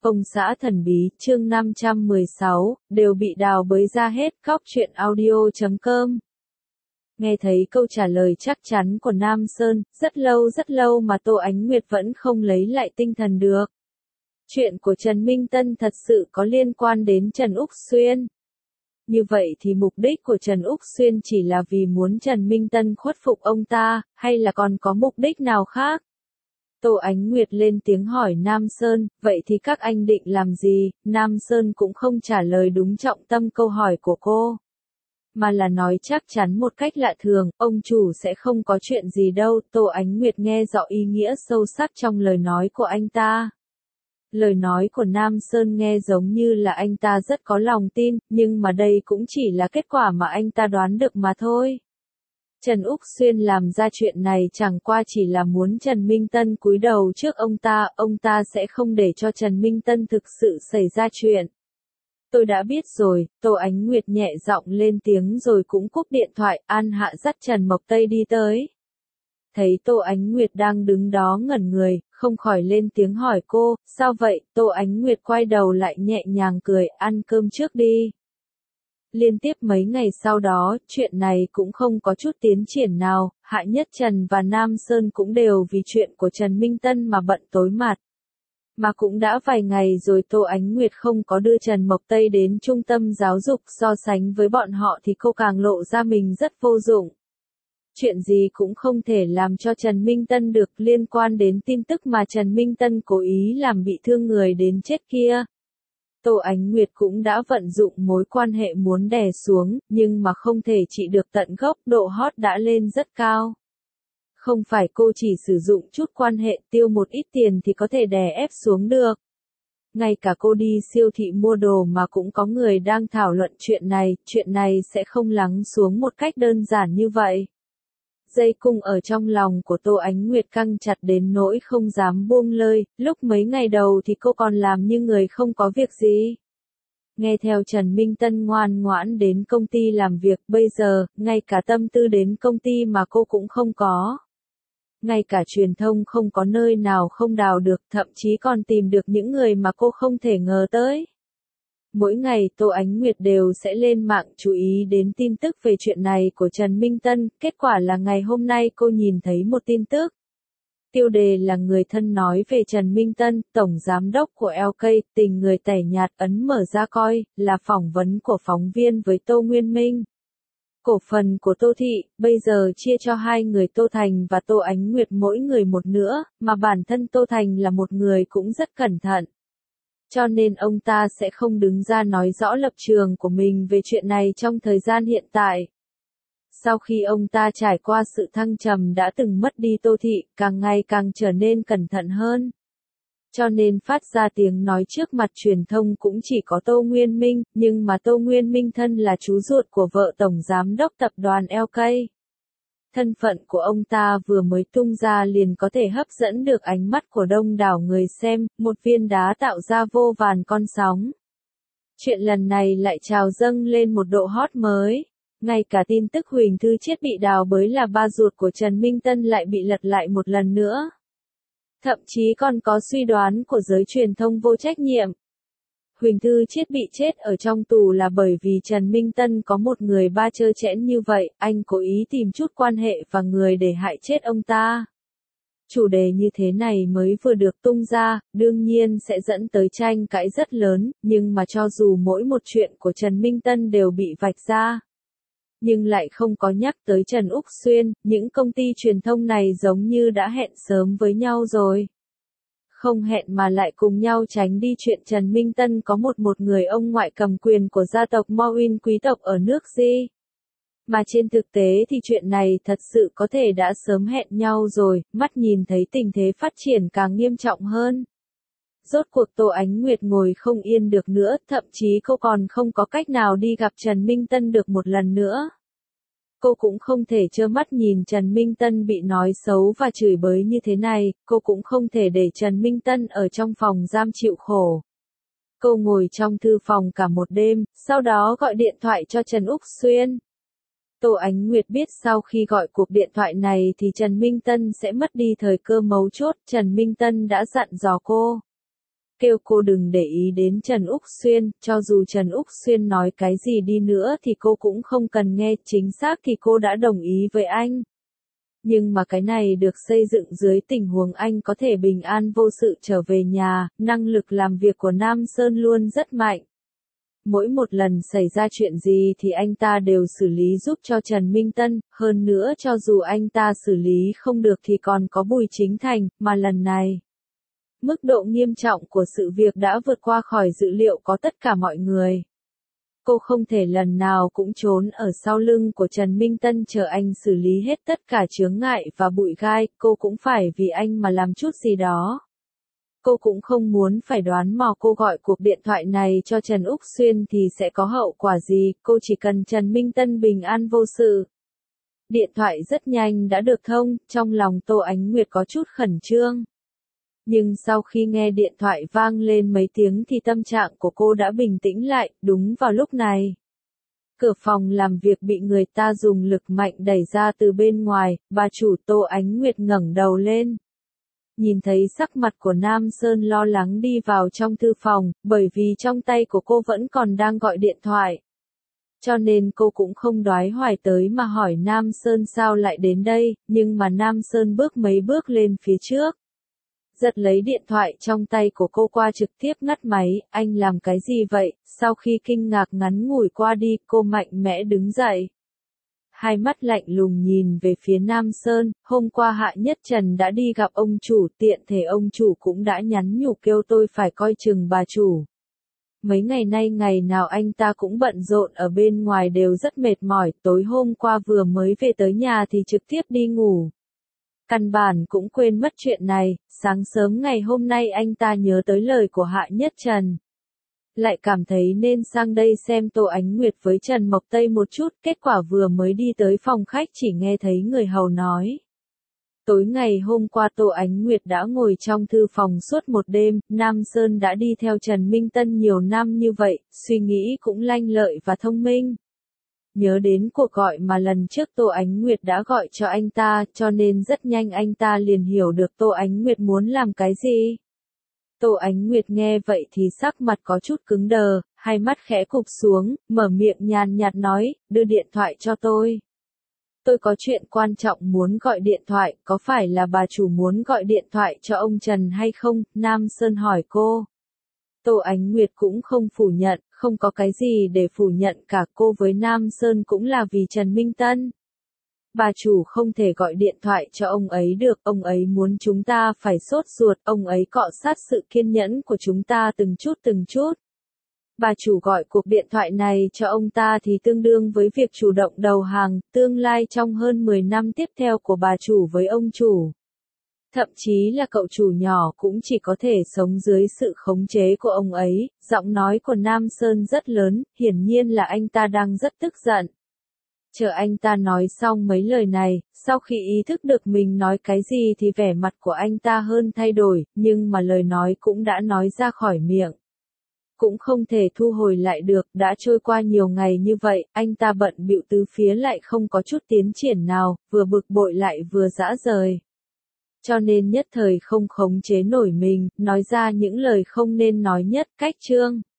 Ông xã thần bí, chương 516, đều bị đào bới ra hết. Cóc truyện audio.com. Nghe thấy câu trả lời chắc chắn của Nam Sơn, rất lâu mà Tô Ánh Nguyệt vẫn không lấy lại tinh thần được. Chuyện của Trần Minh Tân thật sự có liên quan đến Trần Úc Xuyên. Như vậy thì mục đích của Trần Úc Xuyên chỉ là vì muốn Trần Minh Tân khuất phục ông ta, hay là còn có mục đích nào khác? Tô Ánh Nguyệt lên tiếng hỏi Nam Sơn, vậy thì các anh định làm gì? Nam Sơn cũng không trả lời đúng trọng tâm câu hỏi của cô, mà là nói chắc chắn một cách lạ thường, ông chủ sẽ không có chuyện gì đâu. Tô Ánh Nguyệt nghe rõ ý nghĩa sâu sắc trong lời nói của anh ta. Lời nói của Nam Sơn nghe giống như là anh ta rất có lòng tin, nhưng mà đây cũng chỉ là kết quả mà anh ta đoán được mà thôi. Trần Úc Xuyên làm ra chuyện này chẳng qua chỉ là muốn Trần Minh Tân cúi đầu trước ông ta sẽ không để cho Trần Minh Tân thực sự xảy ra chuyện. Tôi đã biết rồi, Tô Ánh Nguyệt nhẹ giọng lên tiếng rồi cũng cúp điện thoại. An Hạ dắt Trần Mộc Tây đi tới. Thấy Tô Ánh Nguyệt đang đứng đó ngẩn người, không khỏi lên tiếng hỏi cô, sao vậy? Tô Ánh Nguyệt quay đầu lại nhẹ nhàng cười, ăn cơm trước đi. Liên tiếp mấy ngày sau đó, chuyện này cũng không có chút tiến triển nào, Hạ Nhất Trần và Nam Sơn cũng đều vì chuyện của Trần Minh Tân mà bận tối mặt. Mà cũng đã vài ngày rồi Tô Ánh Nguyệt không có đưa Trần Mộc Tây đến trung tâm giáo dục, so sánh với bọn họ thì cô càng lộ ra mình rất vô dụng. Chuyện gì cũng không thể làm cho Trần Minh Tân được, liên quan đến tin tức mà Trần Minh Tân cố ý làm bị thương người đến chết kia. Tô Ánh Nguyệt cũng đã vận dụng mối quan hệ muốn đè xuống, nhưng mà không thể trị được tận gốc, độ hot đã lên rất cao. Không phải cô chỉ sử dụng chút quan hệ tiêu một ít tiền thì có thể đè ép xuống được. Ngay cả cô đi siêu thị mua đồ mà cũng có người đang thảo luận chuyện này sẽ không lắng xuống một cách đơn giản như vậy. Dây cung ở trong lòng của Tô Ánh Nguyệt căng chặt đến nỗi không dám buông lơi, lúc mấy ngày đầu thì cô còn làm như người không có việc gì. Nghe theo Trần Minh Tân ngoan ngoãn đến công ty làm việc, bây giờ, ngay cả tâm tư đến công ty mà cô cũng không có. Ngay cả truyền thông không có nơi nào không đào được, thậm chí còn tìm được những người mà cô không thể ngờ tới. Mỗi ngày Tô Ánh Nguyệt đều sẽ lên mạng chú ý đến tin tức về chuyện này của Trần Minh Tân, kết quả là ngày hôm nay cô nhìn thấy một tin tức. Tiêu đề là người thân nói về Trần Minh Tân, tổng giám đốc của LK, tình người tẻ nhạt, ấn mở ra coi, là phỏng vấn của phóng viên với Tô Nguyên Minh. Cổ phần của Tô Thị, bây giờ chia cho hai người Tô Thành và Tô Ánh Nguyệt mỗi người một nữa, mà bản thân Tô Thành là một người cũng rất cẩn thận. Cho nên ông ta sẽ không đứng ra nói rõ lập trường của mình về chuyện này trong thời gian hiện tại. Sau khi ông ta trải qua sự thăng trầm đã từng mất đi Tô Thị, càng ngày càng trở nên cẩn thận hơn. Cho nên phát ra tiếng nói trước mặt truyền thông cũng chỉ có Tô Nguyên Minh, nhưng mà Tô Nguyên Minh thân là chú ruột của vợ Tổng Giám đốc tập đoàn LK. Thân phận của ông ta vừa mới tung ra liền có thể hấp dẫn được ánh mắt của đông đảo người xem, một viên đá tạo ra vô vàn con sóng. Chuyện lần này lại trào dâng lên một độ hot mới. Ngay cả tin tức Huỳnh Thư Chiết bị đào bới là ba ruột của Trần Minh Tân lại bị lật lại một lần nữa. Thậm chí còn có suy đoán của giới truyền thông vô trách nhiệm. Huỳnh Thư Chiết bị chết ở trong tù là bởi vì Trần Minh Tân có một người ba trơ trẽn như vậy, anh cố ý tìm chút quan hệ và người để hại chết ông ta. Chủ đề như thế này mới vừa được tung ra, đương nhiên sẽ dẫn tới tranh cãi rất lớn, nhưng mà cho dù mỗi một chuyện của Trần Minh Tân đều bị vạch ra, nhưng lại không có nhắc tới Trần Úc Xuyên, những công ty truyền thông này giống như đã hẹn sớm với nhau rồi. Không hẹn mà lại cùng nhau tránh đi chuyện Trần Minh Tân có một người ông ngoại cầm quyền của gia tộc Moin quý tộc ở nước Di. Mà trên thực tế thì chuyện này thật sự có thể đã sớm hẹn nhau rồi, mắt nhìn thấy tình thế phát triển càng nghiêm trọng hơn. Rốt cuộc Tô Ánh Nguyệt ngồi không yên được nữa, thậm chí cô còn không có cách nào đi gặp Trần Minh Tân được một lần nữa. Cô cũng không thể trơ mắt nhìn Trần Minh Tân bị nói xấu và chửi bới như thế này, cô cũng không thể để Trần Minh Tân ở trong phòng giam chịu khổ. Cô ngồi trong thư phòng cả một đêm, sau đó gọi điện thoại cho Trần Úc Xuyên. Tô Ánh Nguyệt biết sau khi gọi cuộc điện thoại này thì Trần Minh Tân sẽ mất đi thời cơ mấu chốt, Trần Minh Tân đã dặn dò cô. kêu cô đừng để ý đến Trần Úc Xuyên, cho dù Trần Úc Xuyên nói cái gì đi nữa thì cô cũng không cần nghe, chính xác thì cô đã đồng ý với anh. Nhưng mà cái này được xây dựng dưới tình huống anh có thể bình an vô sự trở về nhà, năng lực làm việc của Nam Sơn luôn rất mạnh. Mỗi một lần xảy ra chuyện gì thì anh ta đều xử lý giúp cho Trần Minh Tân, hơn nữa cho dù anh ta xử lý không được thì còn có Bùi Chính Thành, mà lần này, mức độ nghiêm trọng của sự việc đã vượt qua khỏi dự liệu của tất cả mọi người. Cô không thể lần nào cũng trốn ở sau lưng của Trần Minh Tân chờ anh xử lý hết tất cả chướng ngại và bụi gai, cô cũng phải vì anh mà làm chút gì đó. Cô cũng không muốn phải đoán mò cô gọi cuộc điện thoại này cho Trần Úc Xuyên thì sẽ có hậu quả gì, cô chỉ cần Trần Minh Tân bình an vô sự. Điện thoại rất nhanh đã được thông, trong lòng Tô Ánh Nguyệt có chút khẩn trương. Nhưng sau khi nghe điện thoại vang lên mấy tiếng thì tâm trạng của cô đã bình tĩnh lại, đúng vào lúc này. Cửa phòng làm việc bị người ta dùng lực mạnh đẩy ra từ bên ngoài, bà chủ Tô Ánh Nguyệt ngẩng đầu lên. Nhìn thấy sắc mặt của Nam Sơn lo lắng đi vào trong thư phòng, bởi vì trong tay của cô vẫn còn đang gọi điện thoại. Cho nên cô cũng không đoái hoài tới mà hỏi Nam Sơn sao lại đến đây, nhưng mà Nam Sơn bước mấy bước lên phía trước. Giật lấy điện thoại trong tay của cô qua trực tiếp ngắt máy, anh làm cái gì vậy? Sau khi kinh ngạc ngắn ngủi qua đi, cô mạnh mẽ đứng dậy. Hai mắt lạnh lùng nhìn về phía Nam Sơn, hôm qua Hạ Nhất Trần đã đi gặp ông chủ, tiện thể ông chủ cũng đã nhắn nhủ kêu tôi phải coi chừng bà chủ. Mấy ngày nay ngày nào anh ta cũng bận rộn ở bên ngoài đều rất mệt mỏi, tối hôm qua vừa mới về tới nhà thì trực tiếp đi ngủ. Căn bản cũng quên mất chuyện này, sáng sớm ngày hôm nay anh ta nhớ tới lời của Hạ Nhất Trần. Lại cảm thấy nên sang đây xem Tô Ánh Nguyệt với Trần Mộc Tây một chút, kết quả vừa mới đi tới phòng khách chỉ nghe thấy người hầu nói. Tối ngày hôm qua Tô Ánh Nguyệt đã ngồi trong thư phòng suốt một đêm, Nam Sơn đã đi theo Trần Minh Tân nhiều năm như vậy, suy nghĩ cũng lanh lợi và thông minh. Nhớ đến cuộc gọi mà lần trước Tô Ánh Nguyệt đã gọi cho anh ta, cho nên rất nhanh anh ta liền hiểu được Tô Ánh Nguyệt muốn làm cái gì. Tô Ánh Nguyệt nghe vậy thì sắc mặt có chút cứng đờ, hai mắt khẽ cụp xuống, mở miệng nhàn nhạt nói, đưa điện thoại cho tôi. Tôi có chuyện quan trọng muốn gọi điện thoại, có phải là bà chủ muốn gọi điện thoại cho ông Trần hay không? Nam Sơn hỏi cô. Tô Ánh Nguyệt cũng không phủ nhận, không có cái gì để phủ nhận cả, cô với Nam Sơn cũng là vì Trần Minh Tân. Bà chủ không thể gọi điện thoại cho ông ấy được, ông ấy muốn chúng ta phải sốt ruột, ông ấy cọ sát sự kiên nhẫn của chúng ta từng chút. Bà chủ gọi cuộc điện thoại này cho ông ta thì tương đương với việc chủ động đầu hàng, tương lai trong hơn 10 năm tiếp theo của bà chủ với ông chủ. Thậm chí là cậu chủ nhỏ cũng chỉ có thể sống dưới sự khống chế của ông ấy, giọng nói của Nam Sơn rất lớn, hiển nhiên là anh ta đang rất tức giận. Chờ anh ta nói xong mấy lời này, sau khi ý thức được mình nói cái gì thì vẻ mặt của anh ta hơn thay đổi, nhưng mà lời nói cũng đã nói ra khỏi miệng. Cũng không thể thu hồi lại được, đã trôi qua nhiều ngày như vậy, anh ta bận bịu tứ phía lại không có chút tiến triển nào, vừa bực bội lại vừa dã rời. Cho nên nhất thời không khống chế nổi mình, nói ra những lời không nên nói nhất, cách chương.